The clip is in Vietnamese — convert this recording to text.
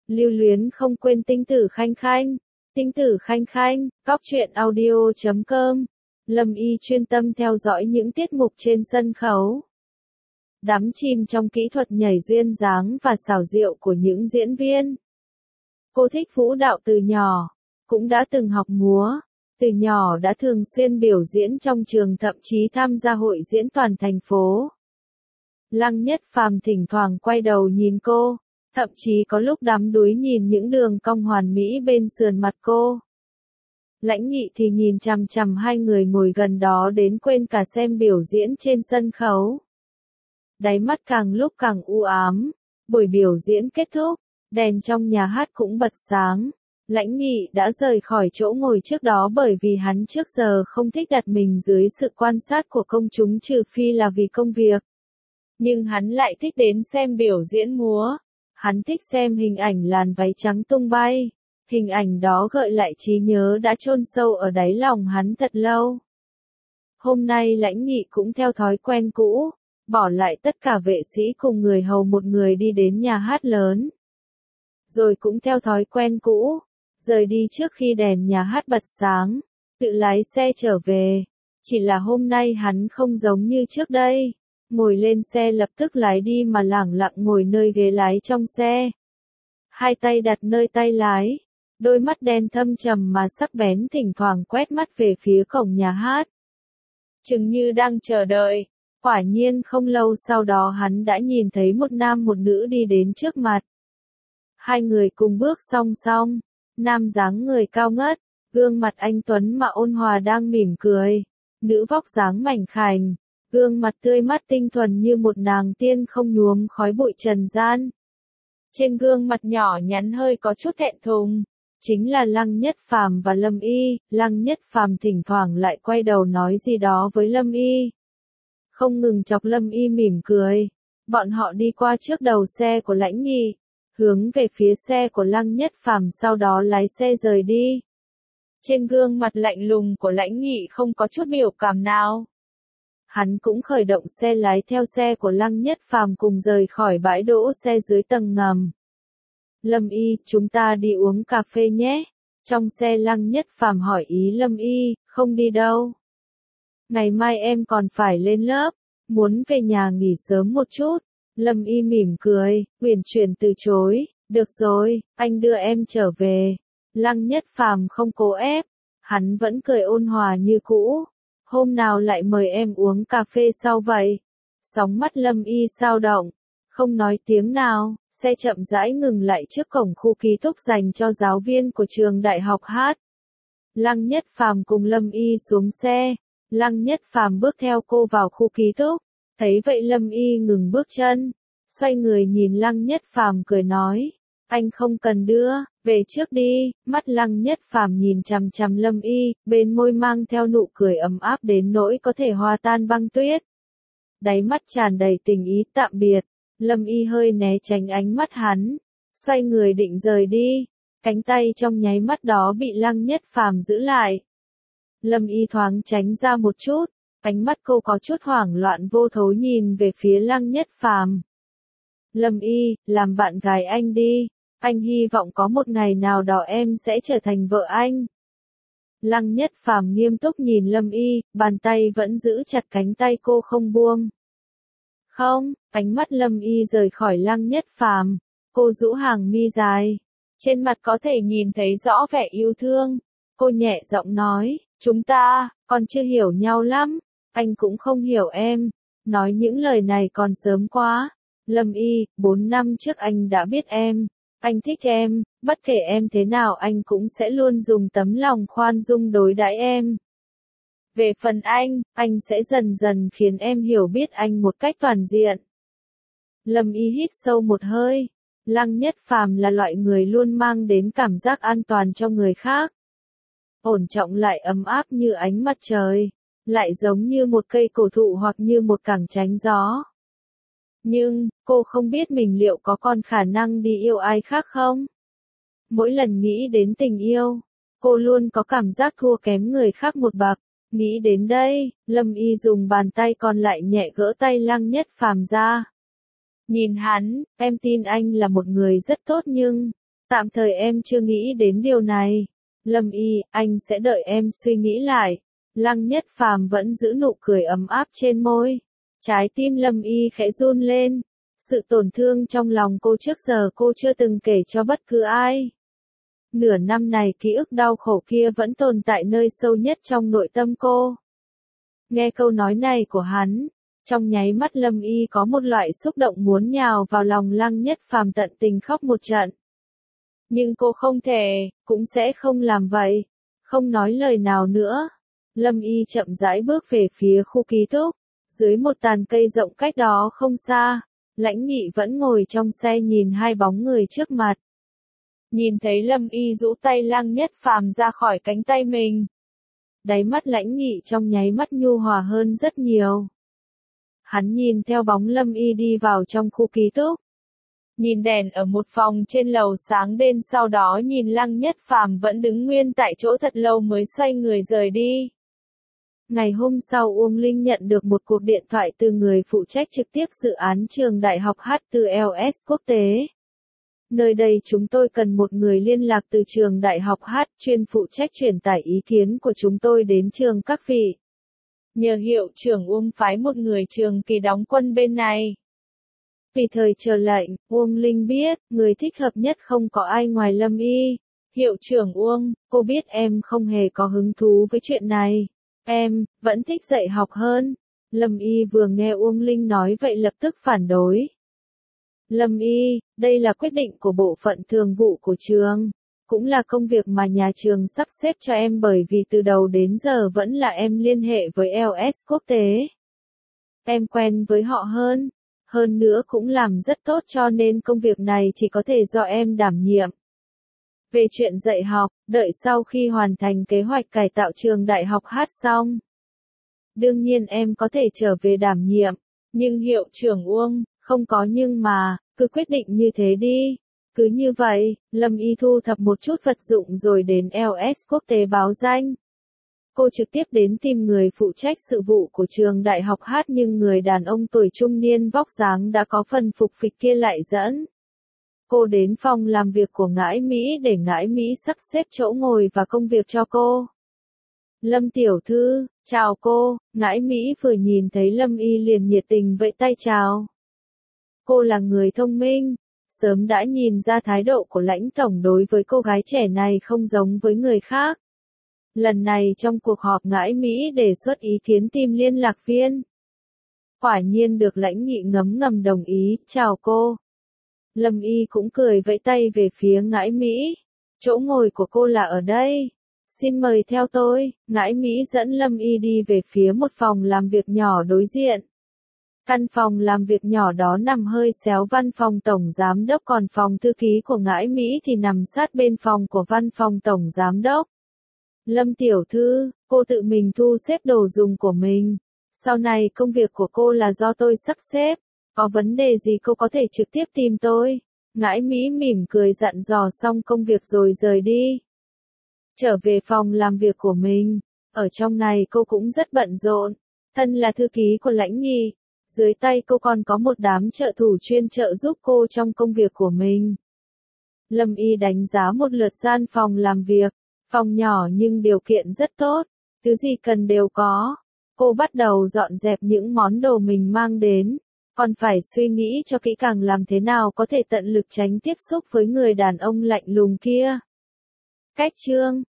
Lưu luyến không quên Tinh Tử Khanh Khanh. Tinh Tử Khanh Khanh, cóc truyện audio.com. Lâm Y chuyên tâm theo dõi những tiết mục trên sân khấu. Đắm chìm trong kỹ thuật nhảy duyên dáng và xảo diệu của những diễn viên. Cô thích vũ đạo từ nhỏ, cũng đã từng học múa, từ nhỏ đã thường xuyên biểu diễn trong trường, thậm chí tham gia hội diễn toàn thành phố. Lăng Nhất Phàm thỉnh thoảng quay đầu nhìn cô, thậm chí có lúc đắm đuối nhìn những đường cong hoàn mỹ bên sườn mặt cô. Lãnh Nghị thì nhìn chằm chằm hai người ngồi gần đó đến quên cả xem biểu diễn trên sân khấu. Đáy mắt càng lúc càng u ám. Buổi biểu diễn kết thúc, đèn trong nhà hát cũng bật sáng. Lãnh Nghị đã rời khỏi chỗ ngồi trước đó bởi vì hắn trước giờ không thích đặt mình dưới sự quan sát của công chúng, trừ phi là vì công việc. Nhưng hắn lại thích đến xem biểu diễn múa. Hắn thích xem hình ảnh làn váy trắng tung bay. Hình ảnh đó gợi lại trí nhớ đã chôn sâu ở đáy lòng hắn thật lâu. Hôm nay Lãnh Nghị cũng theo thói quen cũ, bỏ lại tất cả vệ sĩ cùng người hầu một người đi đến nhà hát lớn. Rồi cũng theo thói quen cũ, rời đi trước khi đèn nhà hát bật sáng, tự lái xe trở về. Chỉ là hôm nay hắn không giống như trước đây, ngồi lên xe lập tức lái đi mà lẳng lặng ngồi nơi ghế lái trong xe. Hai tay đặt nơi tay lái, đôi mắt đen thâm trầm mà sắc bén thỉnh thoảng quét mắt về phía cổng nhà hát. Chừng như đang chờ đợi. Quả nhiên không lâu sau đó hắn đã nhìn thấy một nam một nữ đi đến trước mặt. Hai người cùng bước song song, nam dáng người cao ngất, gương mặt anh tuấn mà ôn hòa đang mỉm cười, nữ vóc dáng mảnh khảnh, gương mặt tươi mát tinh thuần như một nàng tiên không nhuốm khói bụi trần gian. Trên gương mặt nhỏ nhắn hơi có chút thẹn thùng, chính là Lăng Nhất Phàm và Lâm Y. Lăng Nhất Phàm thỉnh thoảng lại quay đầu nói gì đó với Lâm Y, không ngừng chọc Lâm Y mỉm cười. Bọn họ đi qua trước đầu xe của Lãnh Nghị, hướng về phía xe của Lăng Nhất Phàm, sau đó lái xe rời đi. Trên gương mặt lạnh lùng của Lãnh Nghị không có chút biểu cảm nào. Hắn cũng khởi động xe lái theo xe của Lăng Nhất Phàm cùng rời khỏi bãi đỗ xe dưới tầng ngầm. Lâm Y, chúng ta đi uống cà phê nhé. Trong xe Lăng Nhất Phàm hỏi ý Lâm Y, không đi đâu. Ngày mai em còn phải lên lớp, muốn về nhà nghỉ sớm một chút. Lâm Y mỉm cười, uyển chuyển từ chối, được rồi, anh đưa em trở về. Lăng Nhất Phàm không cố ép, hắn vẫn cười ôn hòa như cũ. Hôm nào lại mời em uống cà phê sau vậy? Sóng mắt Lâm Y dao động, không nói tiếng nào, xe chậm rãi ngừng lại trước cổng khu ký túc dành cho giáo viên của trường đại học hát. Lăng Nhất Phàm cùng Lâm Y xuống xe. Lăng Nhất Phàm bước theo cô vào khu ký túc, thấy vậy Lâm Y ngừng bước chân, xoay người nhìn Lăng Nhất Phàm cười nói, anh không cần đưa, về trước đi. Mắt Lăng Nhất Phàm nhìn chằm chằm Lâm Y, bên môi mang theo nụ cười ấm áp đến nỗi có thể hòa tan băng tuyết. Đáy mắt tràn đầy tình ý tạm biệt, Lâm Y hơi né tránh ánh mắt hắn, xoay người định rời đi, cánh tay trong nháy mắt đó bị Lăng Nhất Phàm giữ lại. Lâm Y thoáng tránh ra một chút, ánh mắt cô có chút hoảng loạn vô thố nhìn về phía Lăng Nhất Phàm. Lâm Y, làm bạn gái anh đi, anh hy vọng có một ngày nào đó em sẽ trở thành vợ anh. Lăng Nhất Phàm nghiêm túc nhìn Lâm Y, bàn tay vẫn giữ chặt cánh tay cô không buông. Không, ánh mắt Lâm Y rời khỏi Lăng Nhất Phàm, cô rũ hàng mi dài, trên mặt có thể nhìn thấy rõ vẻ yêu thương. Cô nhẹ giọng nói, chúng ta, còn chưa hiểu nhau lắm, anh cũng không hiểu em, nói những lời này còn sớm quá. Lâm Y, 4 năm trước anh đã biết em, anh thích em, bất kể em thế nào anh cũng sẽ luôn dùng tấm lòng khoan dung đối đãi em. Về phần anh sẽ dần dần khiến em hiểu biết anh một cách toàn diện. Lâm Y hít sâu một hơi, Lăng Nhất Phàm là loại người luôn mang đến cảm giác an toàn cho người khác. Ổn trọng lại ấm áp như ánh mặt trời, lại giống như một cây cổ thụ hoặc như một cẳng tránh gió. Nhưng, cô không biết mình liệu có còn khả năng đi yêu ai khác không? Mỗi lần nghĩ đến tình yêu, cô luôn có cảm giác thua kém người khác một bậc. Nghĩ đến đây, Lâm Y dùng bàn tay còn lại nhẹ gỡ tay Lăng Nhất Phàm ra. Nhìn hắn, em tin anh là một người rất tốt nhưng, Tạm thời em chưa nghĩ đến điều này. Lâm Y, anh sẽ đợi em suy nghĩ lại. Lăng Nhất Phàm vẫn giữ nụ cười ấm áp trên môi. Trái tim Lâm Y khẽ run lên. Sự tổn thương trong lòng cô trước giờ cô chưa từng kể cho bất cứ ai. Nửa năm này ký ức đau khổ kia vẫn tồn tại nơi sâu nhất trong nội tâm cô. Nghe câu nói này của hắn, trong nháy mắt Lâm Y có một loại xúc động muốn nhào vào lòng Lăng Nhất Phàm tận tình khóc một trận. Nhưng cô không thể, cũng sẽ không làm vậy. Không nói lời nào nữa. Lâm Y chậm rãi bước về phía khu ký túc. Dưới một tàn cây rộng cách đó không xa, Lãnh Nghị vẫn ngồi trong xe nhìn hai bóng người trước mặt. Nhìn thấy Lâm Y rũ tay Lăng Nhất Phàm ra khỏi cánh tay mình. Đáy mắt Lãnh Nghị trong nháy mắt nhu hòa hơn rất nhiều. Hắn nhìn theo bóng Lâm Y đi vào trong khu ký túc. Nhìn đèn ở một phòng trên lầu sáng đêm, sau đó nhìn Lăng Nhất Phàm vẫn đứng nguyên tại chỗ thật lâu mới xoay người rời đi. Ngày hôm sau Uông Linh nhận được một cuộc điện thoại từ người phụ trách trực tiếp dự án trường đại học HTLS quốc tế. Nơi đây chúng tôi cần một người liên lạc từ trường đại học H chuyên phụ trách truyền tải ý kiến của chúng tôi đến trường các vị. Nhờ hiệu trưởng Uông phái một người trường kỳ đóng quân bên này. Vì thời chờ lệnh, Uông Linh biết, người thích hợp nhất không có ai ngoài Lâm Y. Hiệu trưởng Uông, cô biết em không hề có hứng thú với chuyện này. Em, vẫn thích dạy học hơn. Lâm Y vừa nghe Uông Linh nói vậy lập tức phản đối. Lâm Y, đây là quyết định của bộ phận thường vụ của trường. Cũng là công việc mà nhà trường sắp xếp cho em bởi vì từ đầu đến giờ vẫn là em liên hệ với LS quốc tế. Em quen với họ hơn nữa cũng làm rất tốt cho nên công việc này chỉ có thể do em đảm nhiệm. Về chuyện dạy học, đợi sau khi hoàn thành kế hoạch cải tạo trường đại học Hát xong. Đương nhiên em có thể trở về đảm nhiệm, nhưng hiệu trưởng Uông, không có nhưng mà, cứ quyết định như thế đi. Cứ như vậy, Lâm Y thu thập một chút vật dụng rồi đến LS quốc tế báo danh. Cô trực tiếp đến tìm người phụ trách sự vụ của trường đại học Hát nhưng người đàn ông tuổi trung niên vóc dáng đã có phần phục phịch kia lại dẫn. Cô đến phòng làm việc của Ngãi Mỹ để Ngãi Mỹ sắp xếp chỗ ngồi và công việc cho cô. Lâm tiểu thư, chào cô, Ngãi Mỹ vừa nhìn thấy Lâm Y liền nhiệt tình vẫy tay chào. Cô là người thông minh, sớm đã nhìn ra thái độ của Lãnh tổng đối với cô gái trẻ này không giống với người khác. Lần này trong cuộc họp Ngãi Mỹ đề xuất ý kiến tìm liên lạc viên. Quả nhiên được Lãnh Nghị ngấm ngầm đồng ý, chào cô. Lâm Y cũng cười vẫy tay về phía Ngãi Mỹ. Chỗ ngồi của cô là ở đây. Xin mời theo tôi. Ngãi Mỹ dẫn Lâm Y đi về phía một phòng làm việc nhỏ đối diện. Căn phòng làm việc nhỏ đó nằm hơi xéo văn phòng tổng giám đốc, còn phòng thư ký của Ngãi Mỹ thì nằm sát bên phòng của văn phòng tổng giám đốc. Lâm tiểu thư, cô tự mình thu xếp đồ dùng của mình. Sau này công việc của cô là do tôi sắp xếp. Có vấn đề gì cô có thể trực tiếp tìm tôi. Ngãi Mỹ mỉm cười dặn dò xong công việc rồi rời đi. Trở về phòng làm việc của mình. Ở trong này cô cũng rất bận rộn. Thân là thư ký của Lãnh Nghị. Dưới tay cô còn có một đám trợ thủ chuyên trợ giúp cô trong công việc của mình. Lâm Y đánh giá một lượt gian phòng làm việc. Phòng nhỏ nhưng điều kiện rất tốt. Thứ gì cần đều có. Cô bắt đầu dọn dẹp những món đồ mình mang đến. Còn phải suy nghĩ cho kỹ càng làm thế nào có thể tận lực tránh tiếp xúc với người đàn ông lạnh lùng kia. Cách chương